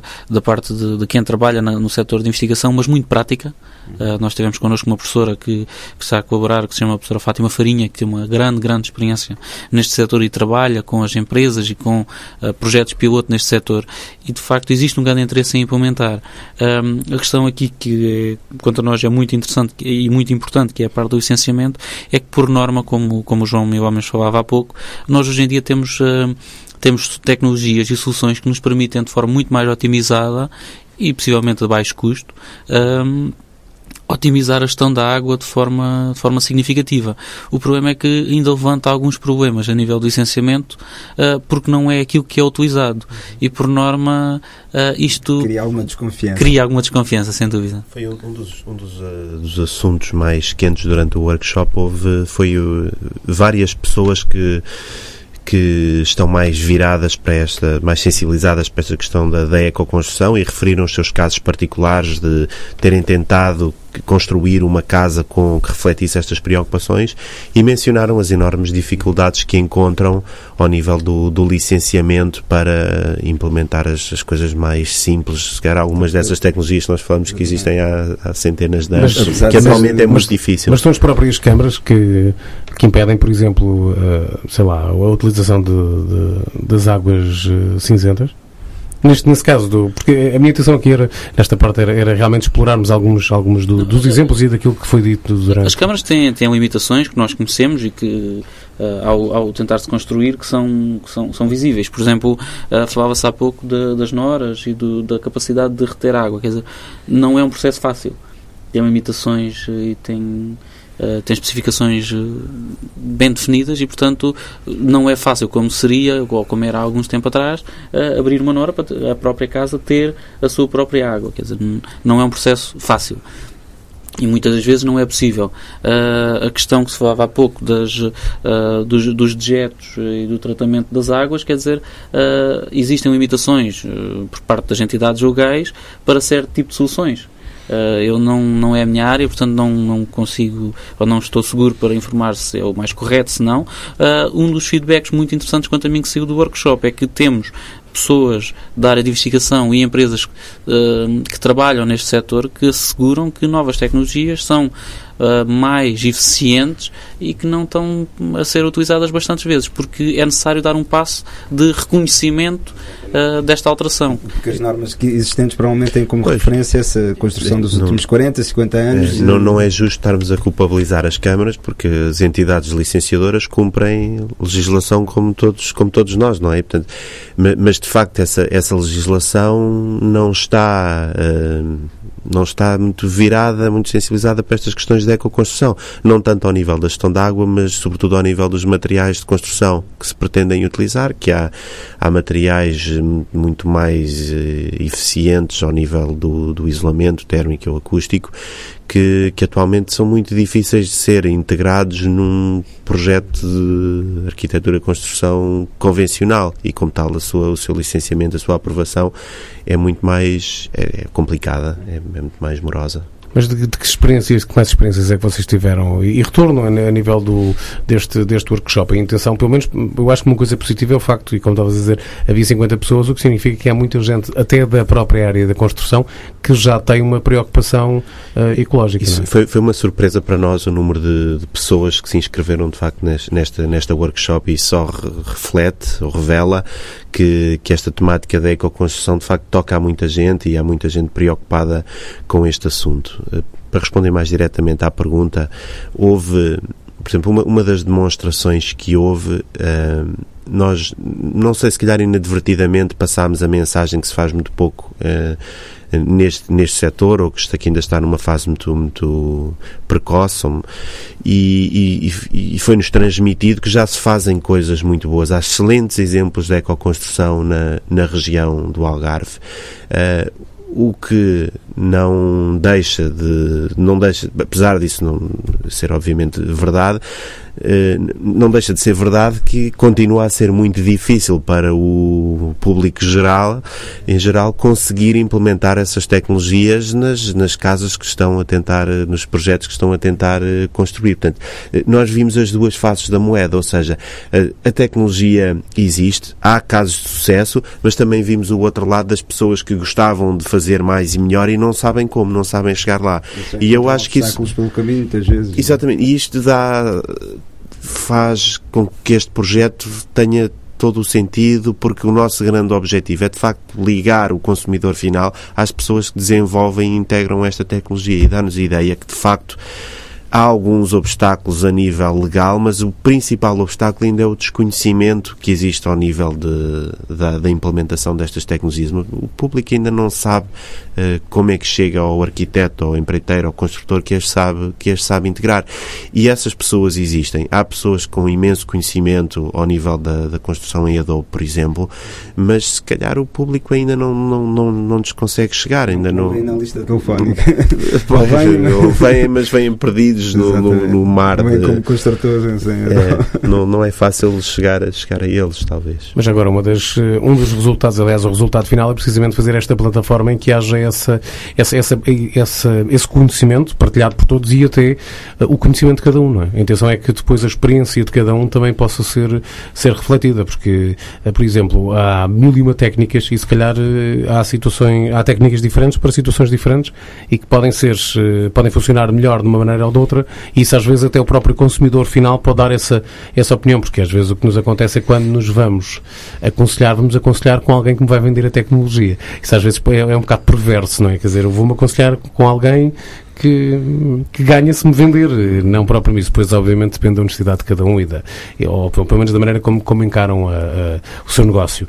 de quem trabalha no setor de investigação, mas muito prática. Nós tivemos connosco uma professora que está a colaborar, que se chama a professora Fátima Farinha, que tem uma grande experiência neste setor e trabalha com as empresas e com projetos piloto neste setor, e de facto existe um grande interesse em implementar. A questão aqui, que quanto a nós é muito interessante e muito importante, que é a parte do licenciamento, é que por norma, como o João Milhomens falava há pouco, nós hoje em dia temos tecnologias e soluções que nos permitem, de forma muito mais otimizada e possivelmente de baixo custo, otimizar a gestão da água de forma significativa. O problema é que ainda levanta alguns problemas a nível do licenciamento, porque não é aquilo que é utilizado. E, por norma, isto... Cria alguma desconfiança, sem dúvida. Foi um dos assuntos mais quentes durante o workshop. Foi várias pessoas que estão mais viradas mais sensibilizadas para esta questão da ecoconstrução, e referiram os seus casos particulares de terem tentado construir uma casa que refletisse estas preocupações, e mencionaram as enormes dificuldades que encontram ao nível do licenciamento para implementar as coisas mais simples. Se calhar algumas dessas tecnologias que nós falamos que existem há centenas de anos, que atualmente é muito difícil. Mas são as próprias câmaras que impedem, por exemplo, a utilização das águas cinzentas? Nesse caso, porque a minha intenção aqui nesta parte era realmente explorarmos alguns dos exemplos e daquilo que foi dito durante... As câmaras têm limitações que nós conhecemos e que, ao tentar-se construir, que são visíveis. Por exemplo, falava-se há pouco das noras e da capacidade de reter água. Quer dizer, não é um processo fácil. Tem limitações e tem tem especificações bem definidas e, portanto, não é fácil, como seria, ou como era há alguns tempo atrás, abrir uma nora para a própria casa ter a sua própria água. Quer dizer, não é um processo fácil. E muitas das vezes não é possível. A questão que se falava há pouco dos dejetos e do tratamento das águas, quer dizer, existem limitações por parte das entidades legais para certo tipo de soluções. Eu não é a minha área, portanto não consigo, ou não estou seguro para informar se é o mais correto, se não. Um dos feedbacks muito interessantes quanto a mim que saiu do workshop é que temos pessoas da área de investigação e empresas que trabalham neste setor que asseguram que novas tecnologias são mais eficientes e que não estão a ser utilizadas bastantes vezes, porque é necessário dar um passo de reconhecimento desta alteração. Porque as normas existentes provavelmente têm como referência essa construção dos últimos 40, 50 anos. Não é justo estarmos a culpabilizar as câmaras, porque as entidades licenciadoras cumprem legislação como todos nós, não é? Portanto, mas de facto essa legislação não está muito virada, muito sensibilizada para estas questões de ecoconstrução. Não tanto ao nível da gestão da água, mas sobretudo ao nível dos materiais de construção que se pretendem utilizar, que há materiais muito mais eficientes ao nível do isolamento térmico ou acústico, que atualmente são muito difíceis de ser integrados num projeto de arquitetura-construção convencional e, como tal, o seu licenciamento, a sua aprovação é muito mais complicada, é muito mais morosa. Mas de que mais experiências é que vocês tiveram? E retorno a nível deste workshop? A intenção, pelo menos, eu acho que uma coisa positiva é o facto, e como estavas a dizer, havia 50 pessoas, o que significa que há muita gente, até da própria área da construção, que já tem uma preocupação ecológica. Isso não é? Foi uma surpresa para nós o número de pessoas que se inscreveram, de facto, nesta workshop, e só reflete ou revela que esta temática da ecoconstrução, de facto, toca a muita gente e há muita gente preocupada com este assunto. Para responder mais diretamente à pergunta, houve, por exemplo, uma das demonstrações que houve, nós, não sei, se calhar inadvertidamente passámos a mensagem que se faz muito pouco neste setor, ou que isto aqui ainda está numa fase muito precoce, e foi-nos transmitido que já se fazem coisas muito boas. Há excelentes exemplos de ecoconstrução na região do Algarve. O que não deixa, apesar disso não ser obviamente verdade, não deixa de ser verdade que continua a ser muito difícil para o público em geral, conseguir implementar essas tecnologias nas casas que estão a tentar, nos projetos que estão a tentar construir. Portanto, nós vimos as duas faces da moeda, ou seja, a tecnologia existe, há casos de sucesso, mas também vimos o outro lado das pessoas que gostavam de fazer mais e melhor e não sabem como, não sabem chegar lá. E eu acho que isso... pelo caminho, muitas vezes. Exatamente, e isto faz com que este projeto tenha todo o sentido, porque o nosso grande objetivo é, de facto, ligar o consumidor final às pessoas que desenvolvem e integram esta tecnologia, e dá-nos a ideia que, de facto, há alguns obstáculos a nível legal, mas o principal obstáculo ainda é o desconhecimento que existe ao nível da implementação destas tecnologias. O público ainda não sabe como é que chega ao arquiteto, ao empreiteiro, ao construtor que as sabe integrar. E essas pessoas existem. Há pessoas com imenso conhecimento ao nível da construção em Adobe, por exemplo, mas se calhar o público ainda não lhes consegue chegar. Ainda não vem na lista telefónica. Vêm, mas vêm perdidos no mar. Como construtores, não é fácil chegar a eles, talvez. Mas agora, um dos resultados, aliás, o resultado final é precisamente fazer esta plataforma em que haja esse conhecimento partilhado por todos e até o conhecimento de cada um, não é? A intenção é que depois a experiência de cada um também possa ser refletida, porque, por exemplo, há 1001 técnicas e se calhar há técnicas diferentes para situações diferentes e que podem funcionar melhor de uma maneira ou de outra, e isso às vezes até o próprio consumidor final pode dar essa opinião, porque às vezes o que nos acontece é quando nos vamos aconselhar com alguém que me vai vender a tecnologia. Isso às vezes é um bocado perverso, não é? Quer dizer, eu vou-me aconselhar com alguém que ganha se me vender, não propriamente isso. Depois, obviamente, depende da honestidade de cada um ou pelo menos da maneira como encaram o seu negócio.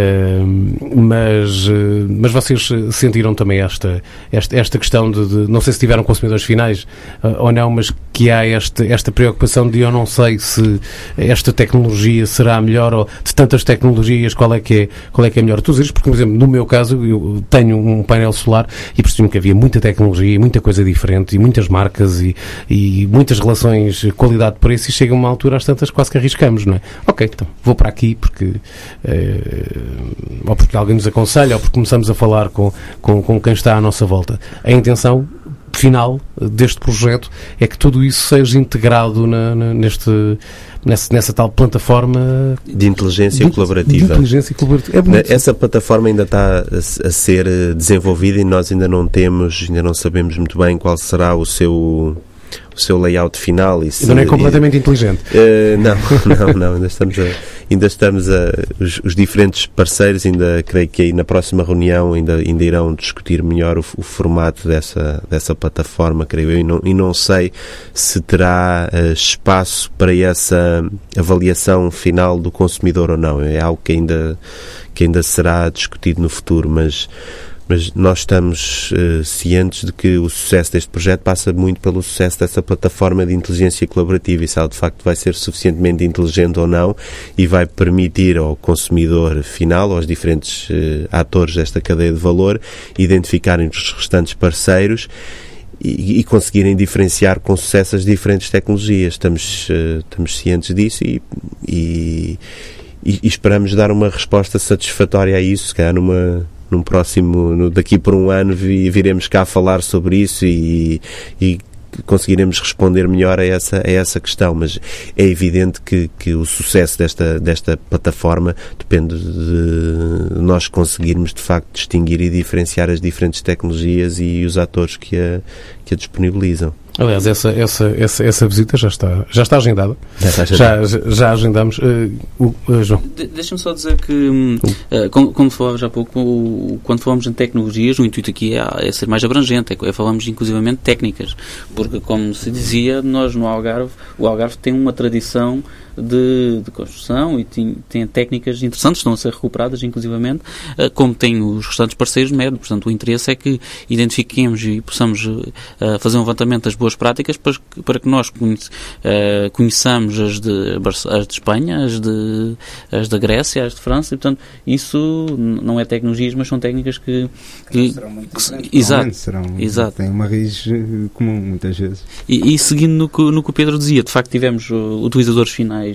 Mas vocês sentiram também esta questão de não sei se tiveram consumidores finais ou não, mas que há esta preocupação de eu não sei se esta tecnologia será melhor, ou de tantas tecnologias, qual é que é melhor? Tu dizes, porque, por exemplo, no meu caso, eu tenho um painel solar e percebi-me que havia muita tecnologia, muita coisa diferente, e muitas marcas, e muitas relações qualidade-preço, e chega uma altura, às tantas, quase que arriscamos, não é? Ok, então, vou para aqui, porque ou porque alguém nos aconselha, ou porque começamos a falar com quem está à nossa volta. A intenção final deste projeto é que tudo isso seja integrado nessa tal plataforma de inteligência colaborativa. Essa plataforma ainda está a ser desenvolvida e nós ainda não sabemos muito bem qual será o seu layout final. Ainda não é completamente inteligente. Não, ainda estamos os diferentes parceiros, creio que aí na próxima reunião ainda irão discutir melhor o formato dessa plataforma, creio eu, e não sei se terá espaço para essa avaliação final do consumidor ou não. É algo que ainda será discutido no futuro, mas nós estamos cientes de que o sucesso deste projeto passa muito pelo sucesso dessa plataforma de inteligência colaborativa, e se ela de facto vai ser suficientemente inteligente ou não, e vai permitir ao consumidor final, aos diferentes atores desta cadeia de valor, identificarem os restantes parceiros e conseguirem diferenciar com sucesso as diferentes tecnologias. Estamos cientes disso e esperamos dar uma resposta satisfatória a isso, se calhar num próximo, daqui por um ano viremos cá falar sobre isso e conseguiremos responder melhor a essa questão, mas é evidente que o sucesso desta plataforma depende de nós conseguirmos de facto distinguir e diferenciar as diferentes tecnologias e os atores que a disponibilizam. Aliás, essa visita já está agendada. Já agendamos. João. Deixa-me só dizer que, como falava já há pouco, quando falamos em tecnologias, o intuito aqui é ser mais abrangente, falamos inclusivamente técnicas, porque, como se dizia, nós no Algarve, o Algarve tem uma tradição de construção e tem técnicas interessantes, estão a ser recuperadas inclusivamente, como tem os restantes parceiros médios. Portanto, o interesse é que identifiquemos e possamos fazer um levantamento das boas práticas para que nós conheçamos as de Espanha, as da Grécia, as de França, e portanto isso não é tecnologias, mas são técnicas que serão muito diferentes. Exato. Tem uma raiz comum muitas vezes. E seguindo no que o Pedro dizia, de facto tivemos utilizadores finais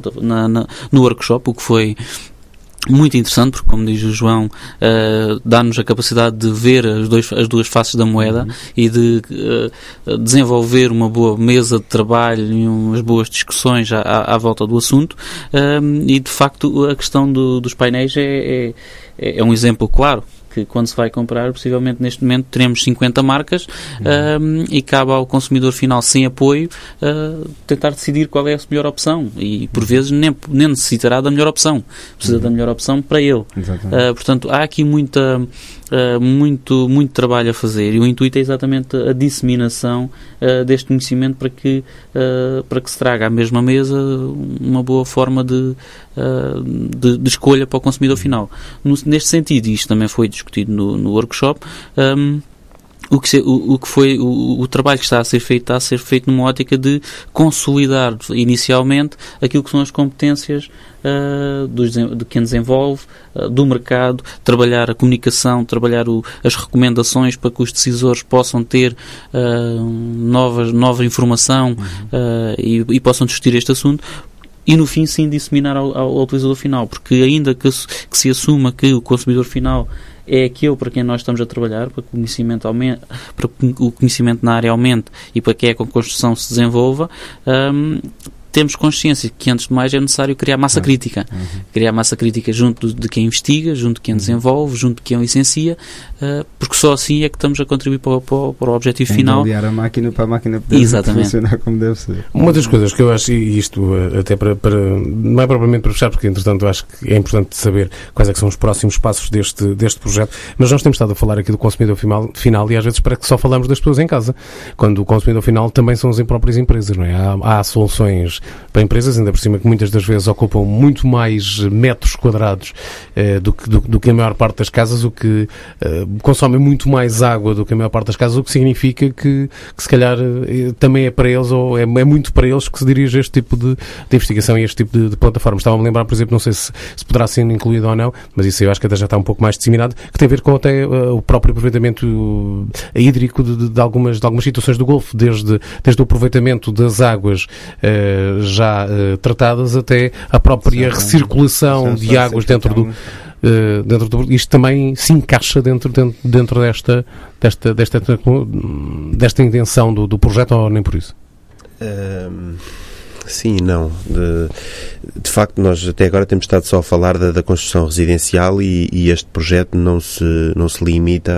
no workshop, o que foi muito interessante, porque, como diz o João, dá-nos a capacidade de ver as duas faces da moeda e de desenvolver uma boa mesa de trabalho e umas boas discussões à volta do assunto, e de facto a questão dos painéis é um exemplo claro, que quando se vai comprar, possivelmente neste momento teremos 50 marcas, e cabe ao consumidor final sem apoio tentar decidir qual é a melhor opção, e por vezes nem necessitará da melhor opção, precisa da melhor opção para ele. Portanto, há aqui muito trabalho a fazer, e o intuito é exatamente a disseminação deste conhecimento para que se traga à mesma mesa uma boa forma de escolha para o consumidor final. Neste sentido, isto também foi discutido no workshop, o trabalho que está a ser feito numa ótica de consolidar inicialmente aquilo que são as competências de quem desenvolve, do mercado, trabalhar a comunicação, trabalhar as recomendações para que os decisores possam ter nova informação e possam discutir este assunto. E no fim, sim, disseminar ao utilizador final, porque ainda que se assuma que o consumidor final é aquele para quem nós estamos a trabalhar, para que o conhecimento na área aumente e para que a construção se desenvolva, temos consciência que, antes de mais, é necessário criar massa crítica. Criar massa crítica junto de quem investiga, junto de quem desenvolve, junto de quem licencia, porque só assim é que estamos a contribuir para o objetivo final. Aliar a máquina para a máquina poder funcionar como deve ser. Uma das coisas que eu acho, e isto até para não é propriamente para fechar, porque entretanto acho que é importante saber quais é que são os próximos passos deste projeto, mas nós temos estado a falar aqui do consumidor final e às vezes parece que só falamos das pessoas em casa, quando o consumidor final também são as próprias empresas, não é? Há soluções para empresas, ainda por cima que muitas das vezes ocupam muito mais metros quadrados do que a maior parte das casas, o que consomem muito mais água do que a maior parte das casas, o que significa que se calhar também é para eles, ou é muito para eles que se dirige este tipo de investigação e este tipo de plataformas. Estava-me a lembrar, por exemplo, não sei se poderá ser incluído ou não, mas isso eu acho que até já está um pouco mais disseminado, que tem a ver com até o próprio aproveitamento hídrico de algumas situações do Golfo, desde o aproveitamento das águas já tratadas até a própria recirculação de águas dentro do... isto também se encaixa dentro desta intenção do projeto, ou nem por isso? Sim e não. De facto, nós até agora temos estado só a falar da construção residencial e este projeto não se limita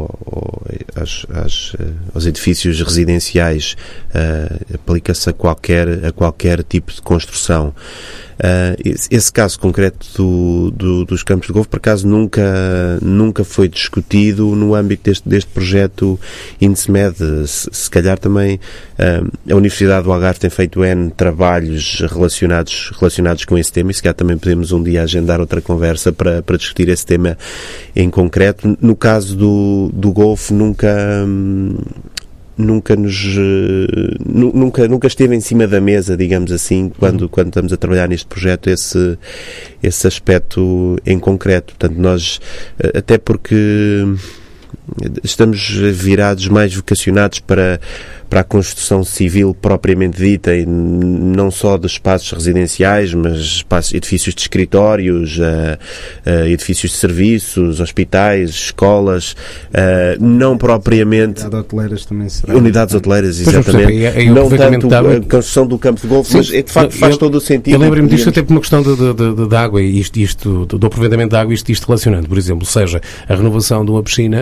aos edifícios residenciais. Aplica-se a qualquer tipo de construção. Esse caso concreto dos Campos de Golfo, por acaso, nunca foi discutido no âmbito deste projeto INSMED. Se calhar também a Universidade do Algarve tem feito N trabalhos relacionados com esse tema, e se calhar também podemos um dia agendar outra conversa para discutir esse tema em concreto. No caso do Golfo, nunca esteve em cima da mesa, digamos assim, quando estamos a trabalhar neste projeto, esse aspecto em concreto. Portanto, nós, até porque estamos virados, mais vocacionados para a construção civil propriamente dita, e não só de espaços residenciais, mas edifícios de escritórios, edifícios de serviços, hospitais, escolas, não propriamente... Unidades hoteleiras também será. Unidades hoteleiras, exatamente. Não tanto a construção do campo de golfe, mas de facto faz todo o sentido. Eu lembro-me disto até por uma questão de água, e isto do aproveitamento da água, isto relacionando, por exemplo, seja a renovação de uma piscina,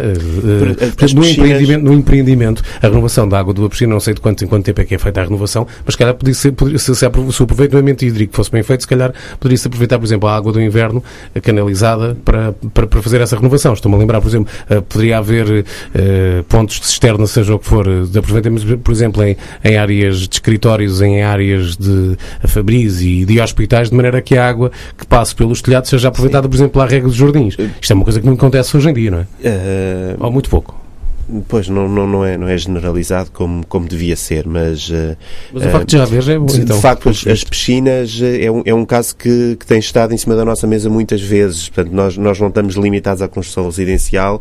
no empreendimento, a renovação da água de uma piscina, não sei em quanto tempo é que é feita a renovação, mas se calhar se o aproveitamento hídrico fosse bem feito, se calhar poderia-se aproveitar, por exemplo, a água do inverno canalizada para fazer essa renovação. Estou-me a lembrar, por exemplo, poderia haver pontos de cisterna, seja o que for, de aproveitamento, por exemplo, em áreas de escritórios, em áreas de fabris e de hospitais, de maneira que a água que passe pelos telhados seja aproveitada, por exemplo, à rega dos jardins. Isto é uma coisa que não acontece hoje em dia, não é? Ou muito pouco. Pois, não é generalizado como devia ser, mas o facto de já haver é bom, então. De facto, as piscinas é um caso que tem estado em cima da nossa mesa muitas vezes. Portanto, nós não estamos limitados à construção residencial.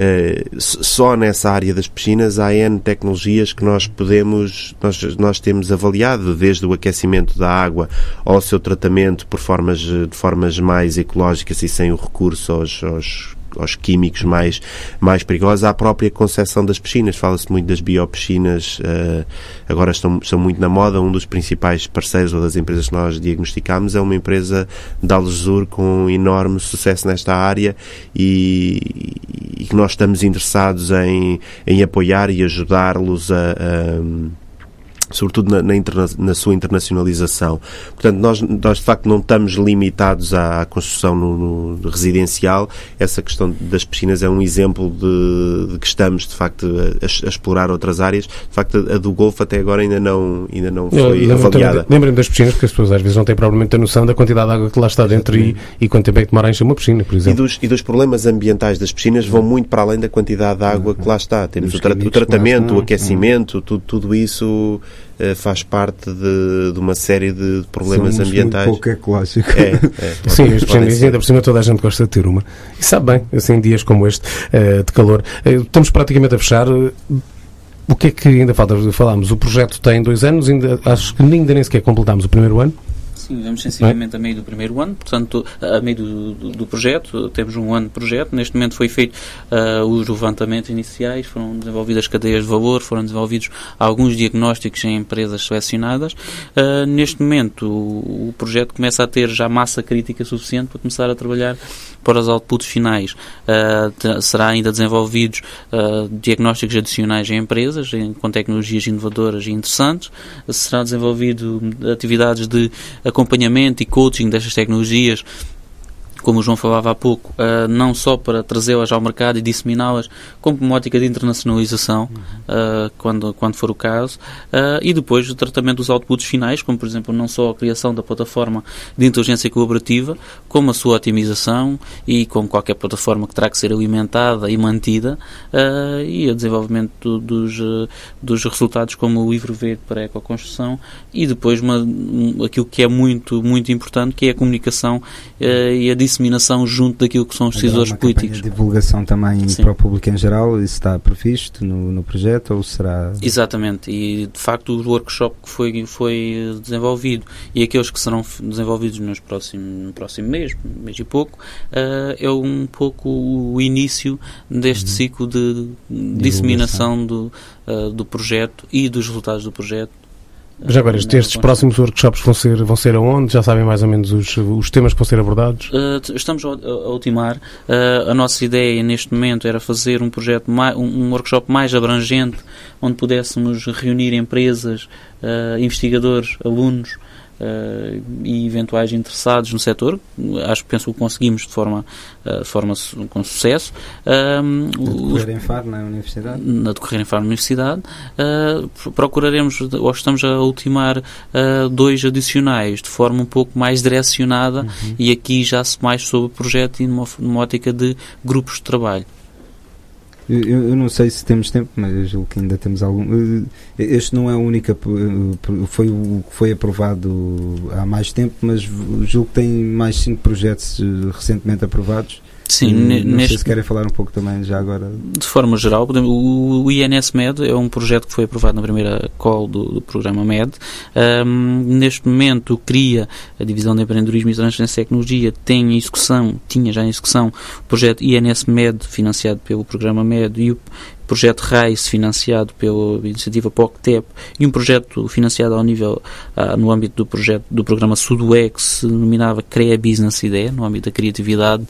Só nessa área das piscinas há N tecnologias que nós temos avaliado, desde o aquecimento da água ao seu tratamento de formas mais ecológicas e sem o recurso aos químicos mais perigosos, à própria concepção das piscinas. Fala-se muito das biopiscinas, agora são muito na moda. Um dos principais parceiros, ou das empresas que nós diagnosticamos, é uma empresa de Algesur com enorme sucesso nesta área, e que nós estamos interessados em apoiar e ajudá-los sobretudo na sua internacionalização. Portanto, nós de facto não estamos limitados à construção no residencial. Essa questão das piscinas é um exemplo de que estamos de facto a explorar outras áreas. De facto, a do Golfo até agora ainda não foi avaliada. Lembrem-me das piscinas, porque as pessoas às vezes não têm propriamente a noção da quantidade de água que lá está dentro e quanto tempo é que demora a encher uma piscina, por exemplo. E dos problemas ambientais das piscinas vão muito para além da quantidade de água que lá está. Temos o tratamento, o aquecimento, tudo isso faz parte de uma série de problemas ambientais. Muito pouco ecológico. Sim, as piscinas, ainda por cima toda a gente gosta de ter uma. E sabe bem, assim, em dias como este, de calor. Estamos praticamente a fechar. O que é que ainda falta? Falámos, o projeto tem 2 anos, acho que ainda nem sequer completámos o primeiro ano. Sim, vamos sensivelmente a meio do primeiro ano, portanto, a meio do projeto, temos um ano de projeto. Neste momento foi feito os levantamentos iniciais, foram desenvolvidas cadeias de valor, foram desenvolvidos alguns diagnósticos em empresas selecionadas. Neste momento, o projeto começa a ter já massa crítica suficiente para começar a trabalhar para os outputs finais. Será ainda desenvolvidos diagnósticos adicionais em empresas, com tecnologias inovadoras e interessantes. Será desenvolvido atividades de acompanhamento e coaching destas tecnologias como o João falava há pouco, não só para trazê-las ao mercado e disseminá-las, como uma ótica de internacionalização, quando for o caso, e depois o tratamento dos outputs finais, como por exemplo não só a criação da plataforma de inteligência colaborativa, como a sua otimização e como qualquer plataforma que terá que ser alimentada e mantida, e o desenvolvimento dos resultados como o livro verde para a ecoconstrução, e depois aquilo que é muito, muito importante, que é a comunicação e a disseminação junto daquilo que são os decisores políticos. A divulgação também para o público em geral, isso está previsto no projeto ou será... Exatamente, e de facto o workshop que foi desenvolvido e aqueles que serão desenvolvidos no próximo mês e pouco, é um pouco o início deste ciclo de disseminação do projeto e dos resultados do projeto. Já agora, estes próximos workshops vão ser aonde? Já sabem mais ou menos os temas que vão ser abordados? Estamos a ultimar. A nossa ideia neste momento era fazer um workshop mais abrangente, onde pudéssemos reunir empresas, investigadores, alunos e eventuais interessados no setor. Penso que o conseguimos de forma com sucesso. Decorrer em Faro, na Universidade? Na decorrer em Faro, na Universidade. Procuraremos, ou estamos a ultimar 2 adicionais, de forma um pouco mais direcionada, e aqui já mais sobre o projeto e numa ótica de grupos de trabalho. Eu não sei se temos tempo, mas eu julgo que ainda temos algum. Este não é o único, foi o que foi aprovado há mais tempo, mas julgo que tem mais 5 projetos recentemente aprovados. Sim, não sei se querem falar um pouco também já agora. De forma geral, o INS-MED é um projeto que foi aprovado na primeira call do programa MED. Neste momento, cria a Divisão de Empreendedorismo e Transferência de Tecnologia, tinha já em execução o projeto INS-MED, financiado pelo programa MED, e o projeto RAIS, financiado pela iniciativa POCTEP, e um projeto financiado no âmbito do programa SUDUE, que se denominava CREA Business Idea, no âmbito da criatividade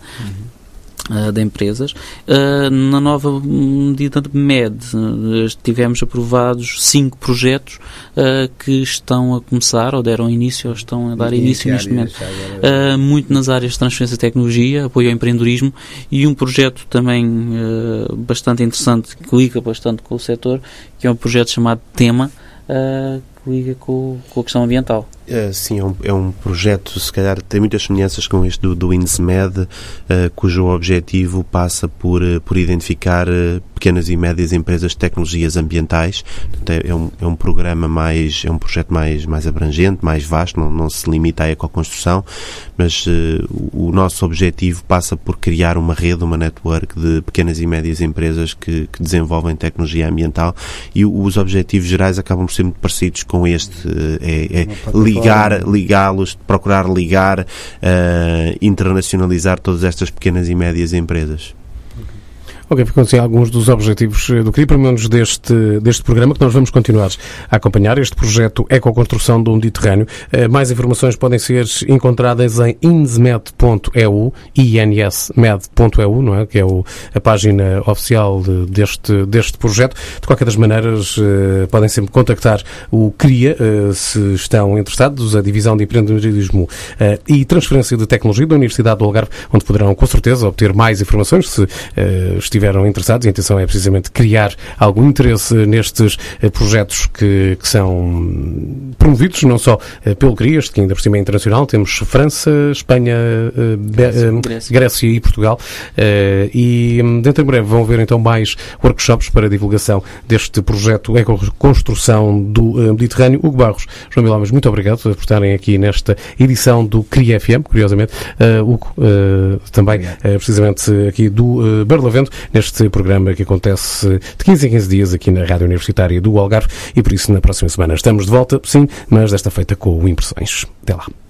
de empresas. Na nova medida de MED, tivemos aprovados 5 projetos que estão a começar, ou deram início, ou estão a dar início neste momento. Muito nas áreas de transferência de tecnologia, apoio ao empreendedorismo, e um projeto também bastante interessante, que liga bastante com o setor, que é um projeto chamado TEMA, que liga com a questão ambiental. Sim, é um projeto, se calhar tem muitas semelhanças com este do INSMED, cujo objetivo passa por identificar pequenas e médias empresas de tecnologias ambientais. É um programa é um projeto mais abrangente, mais vasto, não se limita à ecoconstrução, mas o nosso objetivo passa por criar uma rede, uma network de pequenas e médias empresas que desenvolvem tecnologia ambiental, e os objetivos gerais acabam por ser muito parecidos com este, ligá-los, procurar ligar, internacionalizar todas estas pequenas e médias empresas. Ok, ficam assim alguns dos objetivos do CRI, pelo menos deste programa, que nós vamos continuar a acompanhar, este projeto Ecoconstrução do Mediterrâneo. Mais informações podem ser encontradas em insmed.eu, insmed.eu, não é? Que é a página oficial deste projeto. De qualquer das maneiras, podem sempre contactar o CRIA, se estão interessados, a Divisão de Empreendedorismo e Transferência de Tecnologia da Universidade do Algarve, onde poderão, com certeza, obter mais informações, se estiverem interessados. A intenção é precisamente criar algum interesse nestes projetos que são promovidos não só pelo CRI, este que ainda por cima é internacional. Temos França, Espanha, Grécia e Portugal, e dentro em breve vão haver então mais workshops para divulgação deste projeto Ecoconstrução do Mediterrâneo. Hugo Barros, João Milhomes, muito obrigado por estarem aqui nesta edição do CRI FM, curiosamente. Hugo, também precisamente aqui do Barlavento, neste programa que acontece de 15 em 15 dias aqui na Rádio Universitária do Algarve, e por isso na próxima semana estamos de volta, sim, mas desta feita com Impressões. Até lá.